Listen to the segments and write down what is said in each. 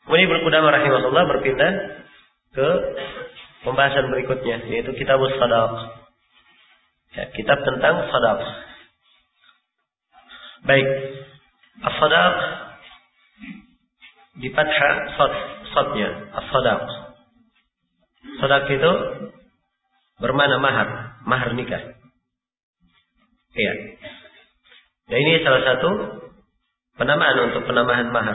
Kemudian Ibnu Qudamah rahimahullah berpindah ke pembahasan berikutnya, yaitu Kitabus Shadaq. Ya, kitab tentang shadaq. Baik, as-shadaq di fathah shadnya, as-shadaq. Shadaq itu bermakna mahar nikah. Iya. Dan ini salah satu penamaan untuk penambahan mahar.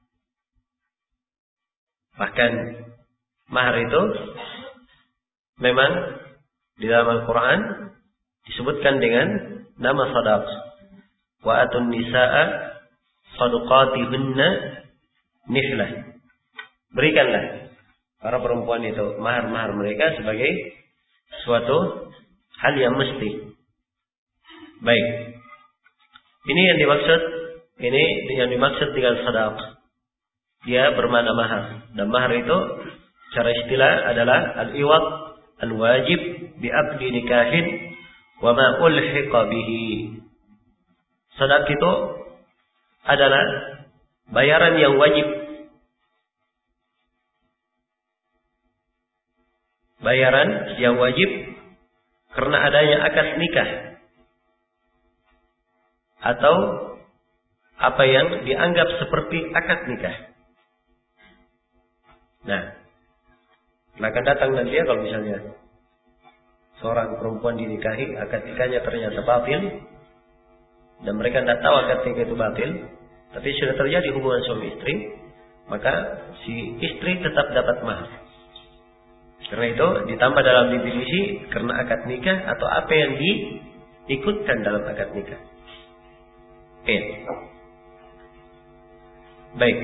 Bahkan mahar itu memang di dalam Al-Quran disebutkan dengan nama shadaq. Wa atun nisaa shadaqatihunna nihlah. Berikanlah para perempuan itu mahar-mahar mereka sebagai suatu hal yang mesti. Baik. Ini yang dimaksud dengan shadaq. Dia bermakna mahar. Dan mahar itu secara istilah adalah al-iwad al-wajib bi aqdi nikahin wa ma ulhiqa bihi. Shadaq itu adalah bayaran yang wajib. Bayaran yang wajib karena adanya akad nikah atau apa yang dianggap seperti akad nikah. Nah, akan datang nanti ya kalau misalnya seorang perempuan dinikahi, akad nikahnya ternyata batil, dan mereka tidak tahu akad nikah itu batil, tapi sudah terjadi hubungan suami istri, maka si istri tetap dapat mahar. Karena itu ditambah dalam definisi karena akad nikah atau apa yang diikutkan dalam akad nikah. Baik.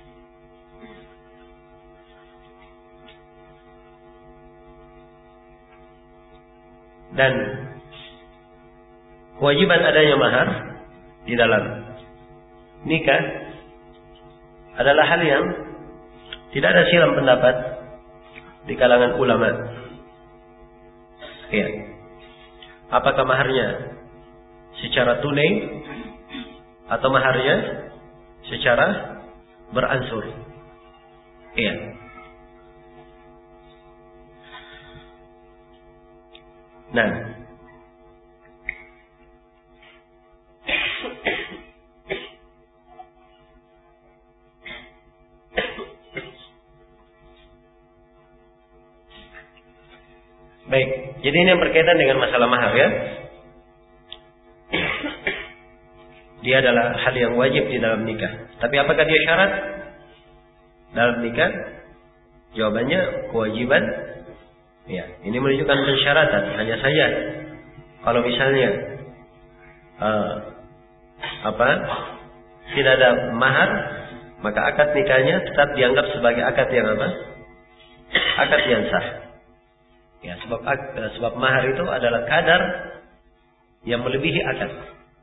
Dan kewajiban adanya mahar di dalam nikah adalah hal yang tidak ada silang pendapat di kalangan ulama. Ya. Apakah maharnya secara tunai atau maharnya secara beransur? Iya. Nah, baik. Jadi ini yang berkaitan dengan masalah mahar ya. Dia adalah hal yang wajib di dalam nikah. Tapi apakah dia syarat dalam nikah? Jawabannya kewajiban. Ya, ini menunjukkan pensyaratan. Hanya saja kalau misalnya tidak ada mahar, maka akad nikahnya tetap dianggap sebagai akad yang apa? Akad yang sah. Ya, sebab mahar itu adalah kadar yang melebihi akad.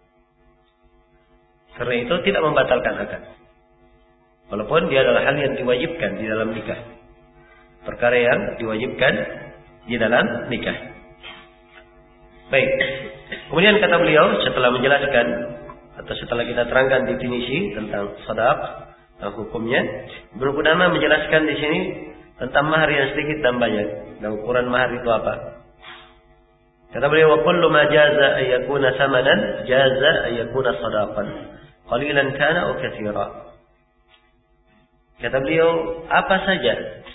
Karena itu tidak membatalkan akad. Walaupun dia adalah hal yang diwajibkan di dalam nikah. Perkara yang diwajibkan di dalam nikah. Baik. Kemudian kata beliau setelah menjelaskan atau setelah kita terangkan definisi tentang shadaq dan hukumnya, Ibnu Qudamah menjelaskan di sini tentang mahar yang sedikit dan banyak. Dan ukuran mahar itu apa? Kata beliau, wa kullu ma jaza ay yakuna samanan jaza ay yakuna shadaqan. Qalilan kana aw katsira. Kata beliau, apa saja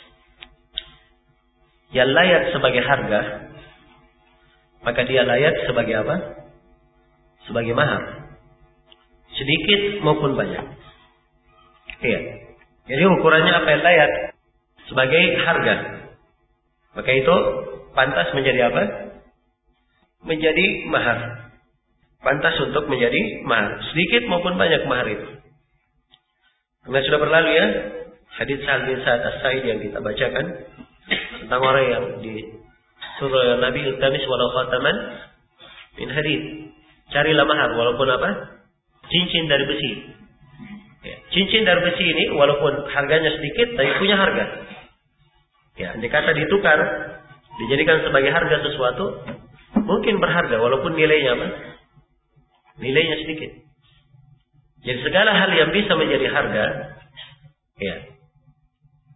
yang layak sebagai harga, maka dia layak sebagai apa? Sebagai mahar. Sedikit maupun banyak. Iya. Jadi ukurannya apa yang layak sebagai harga, maka itu pantas menjadi apa? Menjadi mahar. Pantas untuk menjadi mahar. Sedikit maupun banyak mahar itu. Karena sudah berlalu ya hadits Sahal bin Sa'ad As-Sa'idi yang kita bacakan tentang orang yang disuruh oleh Nabi iltamis walau khataman min hadid. Carilah mahar walaupun apa? Cincin dari besi. Ya, cincin dari besi ini walaupun harganya sedikit tapi punya harga. Ya, andai kata ditukar, dijadikan sebagai harga sesuatu, mungkin berharga walaupun nilainya apa? Nilainya sedikit. Jadi segala hal yang bisa menjadi harga, ya,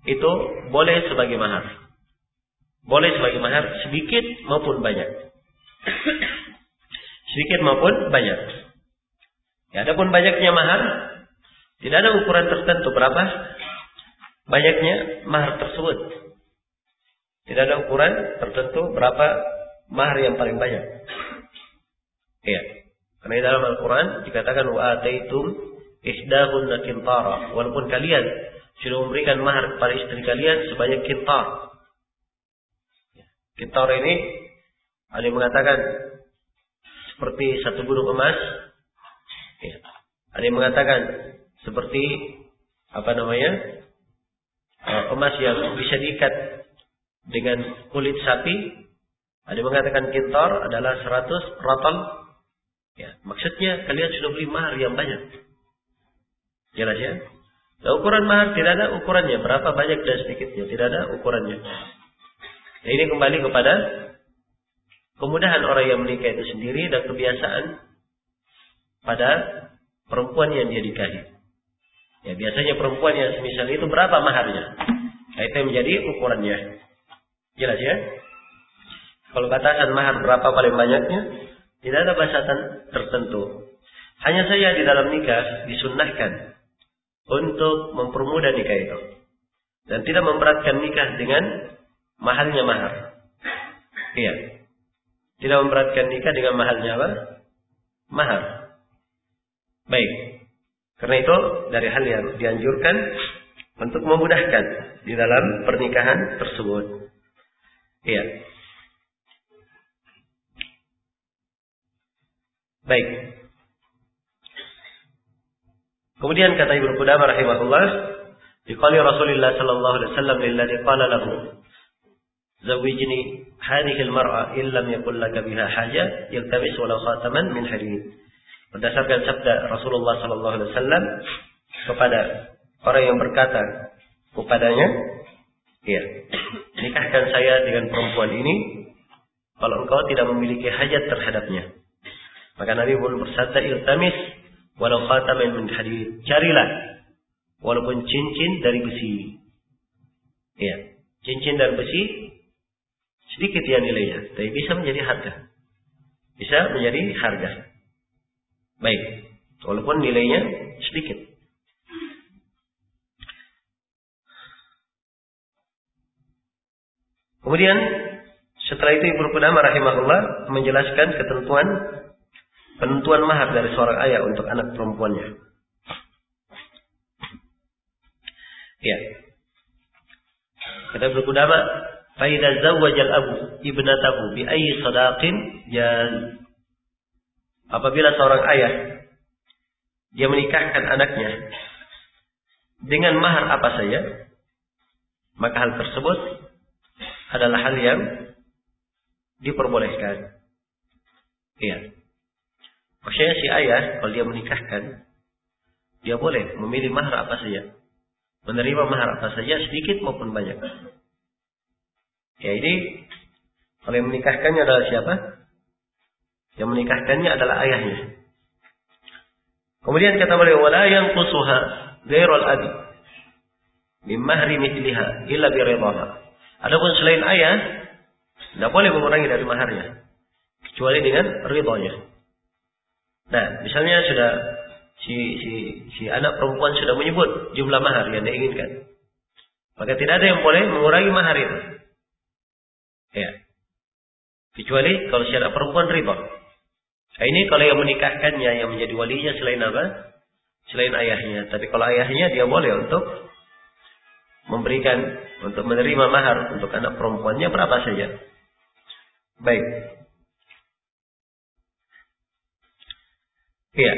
itu boleh sebagai mahar. Boleh sebagai mahar sedikit maupun banyak. Sedikit maupun banyak. Ya, adapun banyaknya mahar, tidak ada ukuran tertentu berapa banyaknya mahar tersebut. Tidak ada ukuran tertentu berapa mahar yang paling banyak. Iya. Karena di dalam Al-Quran dikatakan wa ataitum ihdahunna qintara. Walaupun kalian sudah memberikan mahar kepada istri kalian sebanyak qintar. Qintar ini ada yang mengatakan seperti satu gunung emas. Ya. Ada yang mengatakan seperti emas yang bisa diikat dengan kulit sapi. Ada yang mengatakan qintar adalah 100 ratal. Ya, maksudnya kalian sudah beli mahar yang banyak. Jelas ya? Nah, ukuran mahar tidak ada ukurannya, berapa banyak dan sedikitnya, tidak ada ukurannya. Nah, ini kembali kepada kemudahan orang yang menikah itu sendiri dan kebiasaan pada perempuan yang dia nikahi. Ya, biasanya perempuan yang semisal itu berapa maharnya? Nah, itu yang menjadi ukurannya. Jelas ya? Kalau batasan mahar berapa paling banyaknya? Tidak ada batasan tertentu. Hanya saja di dalam nikah disunnahkan untuk mempermudah nikah itu. Dan tidak memberatkan nikah dengan mahalnya mahar. Iya. Tidak memberatkan nikah dengan mahalnya apa? Mahar. Baik. Karena itu dari hal yang dianjurkan untuk memudahkan di dalam pernikahan tersebut. Iya. Baik. Kemudian kata Ibnu Qudamah rahimahullah, diqali Rasulullah sallallahu alaihi wasallam lilladzi qala lahu zawijni hadhihi almar'a illam yakul laka biha haja yaltabis walau khataman min hadid. Berdasarkan sabda Rasulullah sallallahu alaihi wasallam kepada orang yang berkata kepadanya, ya, nikahkan saya dengan perempuan ini kalau engkau tidak memiliki hajat terhadapnya. Maka Nabi pun bersabda, iltamis walau khataman min hadid. Carilah walaupun cincin dari besi. Ya, cincin dari besi sedikit ya nilainya, tapi bisa menjadi harga. Bisa menjadi harga. Baik, walaupun nilainya sedikit. Kemudian setelah itu Ibnu Qudamah rahimahullah menjelaskan penentuan mahar dari seorang ayah untuk anak perempuannya. Ya. Kata Ibnu Qudamah, fa idza zawwaja al-abu ibnatahu bi ayyi sadaqin jaz. Apabila seorang ayah dia menikahkan anaknya dengan mahar apa saja, maka hal tersebut adalah hal yang diperbolehkan. Iya. Maksudnya si ayah kalau dia menikahkan, dia boleh memilih mahar apa saja, menerima mahar apa saja, sedikit maupun banyak. Ya, ini kalau yang menikahkannya adalah siapa? Yang menikahkannya adalah ayahnya. Kemudian kata beliau, wala yanqusuha ghairul abi min mahri mithliha illa bi ridhaha. Adapun selain ayah, tidak boleh mengurangi dari maharnya kecuali dengan ridhonya. Nah, misalnya sudah si anak perempuan sudah menyebut jumlah mahar yang dia inginkan, maka tidak ada yang boleh mengurangi mahar itu. Ya. Kecuali kalau si anak perempuan ridho. Nah, ini kalau yang menikahkannya yang menjadi walinya selain apa? Selain ayahnya. Tapi kalau ayahnya dia boleh untuk menerima mahar untuk anak perempuannya berapa saja. Baik. Iya.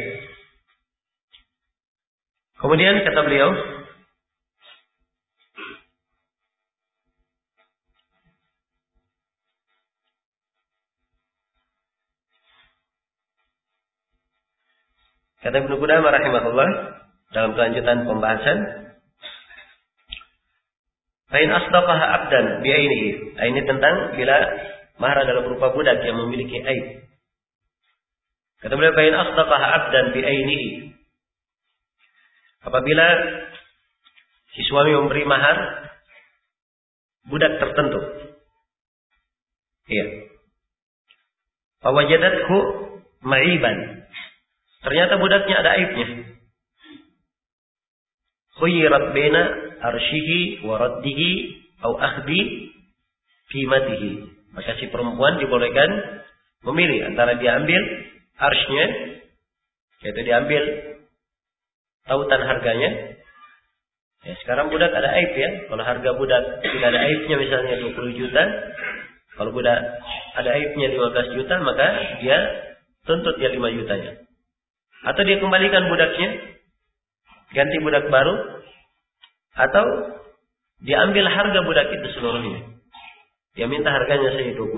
Kemudian kata beliau, kata Ibnu Qudamah rahimahullah dalam kelanjutan pembahasan, fa in asdaqaha abdan bi ainihi. Ini tentang bila mahar adalah berupa budak yang memiliki aib. Kata beliau, fa in asdaqaha abdan bi ainihi. Apabila si suami memberi mahar budak tertentu. Iya. Fawajadathu ma'iban. Ternyata budaknya ada aibnya. Khuyirat baina arsyihi wa raddihi au akhdi qimatihi. Maka si perempuan dibolehkan memilih antara dia ambil arsy-nya, yaitu diambil tautan harganya. Ya, sekarang budak ada aib ya. Kalau harga budak tidak ada aibnya misalnya 20 juta, kalau budak ada aibnya 15 juta, maka dia tuntut dia 5 jutanya. Atau dia kembalikan budaknya, ganti budak baru, atau dia ambil harga budak itu seluruhnya. Dia minta harganya saja 20.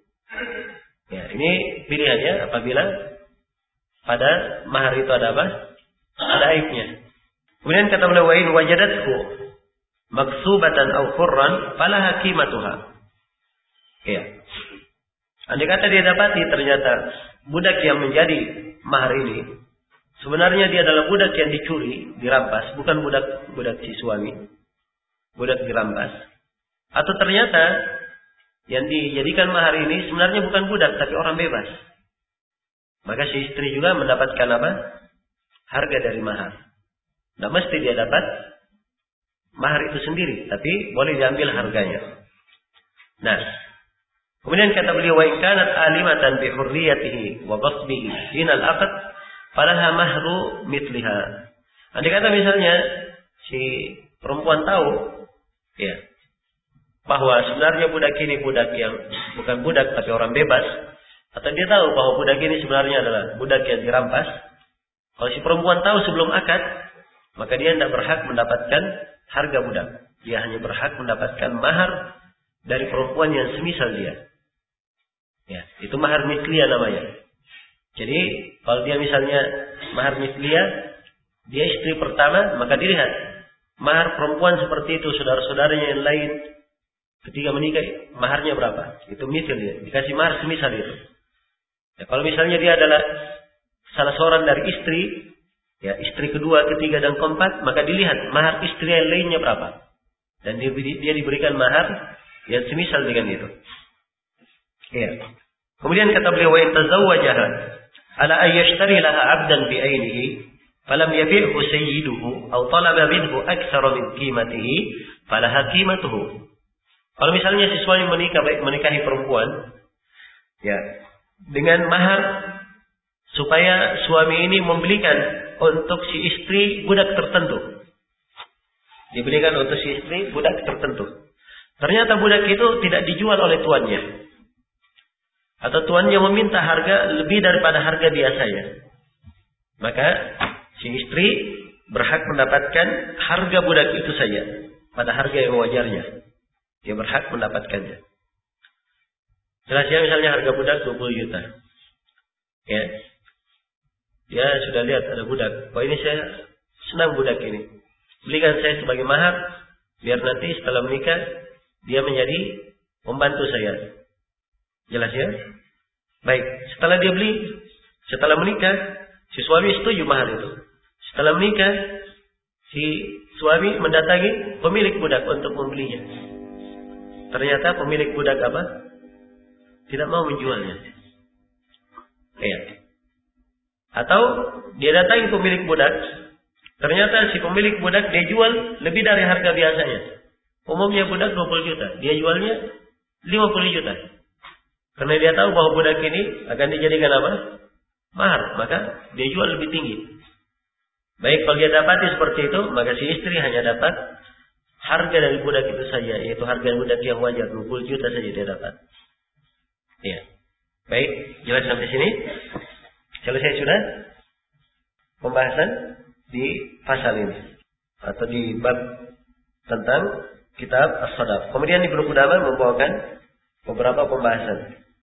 Ya, ini pilihannya apabila pada mahar itu ada apa? Ada aibnya. Kemudian kata beliau, wa in wajadathu maksubatan aw qurran falaha qimatuha. Ya. Andai kata dia dapati ternyata budak yang menjadi mahar ini sebenarnya dia adalah budak yang dicuri, dirampas, bukan budak si suami. Budak dirampas. Atau ternyata yang dijadikan mahar ini sebenarnya bukan budak tapi orang bebas. Maka si istri juga mendapatkan apa? Harga dari mahar. Tidak mesti dia dapat mahar itu sendiri, tapi boleh diambil harganya. Nah, kemudian kata beliau, wa in kanat alimatan bi hurriyatihi wa ghasbihi hinal aqd falaha mahru mithliha. Andai kata misalnya si perempuan tahu ya bahwa sebenarnya budak ini budak yang bukan budak tapi orang bebas, atau dia tahu bahwa budak ini sebenarnya adalah budak yang dirampas. Kalau si perempuan tahu sebelum akad, maka dia tidak berhak mendapatkan harga budak. Dia hanya berhak mendapatkan mahar dari perempuan yang semisal dia. Ya, itu mahar misliyah namanya. Jadi kalau dia misalnya mahar misliyah, dia istri pertama, maka dilihat mahar perempuan seperti itu saudara-saudaranya yang lain ketika menikah maharnya berapa? Itu misal dia, dikasih mahar semisal itu. Ya, kalau misalnya dia adalah salah seorang dari istri, ya istri kedua, ketiga dan keempat, maka dilihat mahar istri yang lainnya berapa, dan dia diberikan mahar yang semisal dengan itu. Ya. Kemudian kata beliau, wa in tazawwajaha ala ay yashtari laha 'abdan bi 'ainihi falam yabi'hu sayyiduhu aw talaba minhu aktsara min qimatihi falaha qimatuhu. Kalau misalnya si suami menikahi perempuan ya dengan mahar supaya suami ini membelikan untuk si istri budak tertentu. Dibelikan untuk si istri budak tertentu. Ternyata budak itu tidak dijual oleh tuannya. Atau tuannya meminta harga lebih daripada harga biasanya. Maka si istri berhak mendapatkan harga budak itu saja pada harga yang wajarnya. Dia berhak mendapatkannya. Jelas ya, misalnya harga budak 20 juta. Ya. Dia sudah lihat ada budak. Oh, ini saya senang budak ini. Belikan saya sebagai mahar, biar nanti setelah menikah dia menjadi pembantu saya. Jelas ya? Baik, setelah dia beli, setelah menikah, si suami setuju mahar itu. Setelah menikah, si suami mendatangi pemilik budak untuk membelinya. Ternyata pemilik budak apa? Tidak mau menjualnya. Ya. Atau dia datangi pemilik budak, ternyata si pemilik budak dia jual lebih dari harga biasanya. Umumnya budak 20 juta, dia jualnya 50 juta. Karena dia tahu bahwa budak ini akan dijadikan apa? Mahar, maka dia jual lebih tinggi. Baik, kalau dia dapati seperti itu, maka si istri hanya dapat harga dari budak itu saja, yaitu harga budak yang wajar, 20 juta saja dia dapat. Ya. Baik, jelas sampai sini? Selesai sudah pembahasan di pasal ini atau di bab tentang kitab As-Sadaq. Kemudian Ibnu Qudamah membawakan beberapa pembahasan.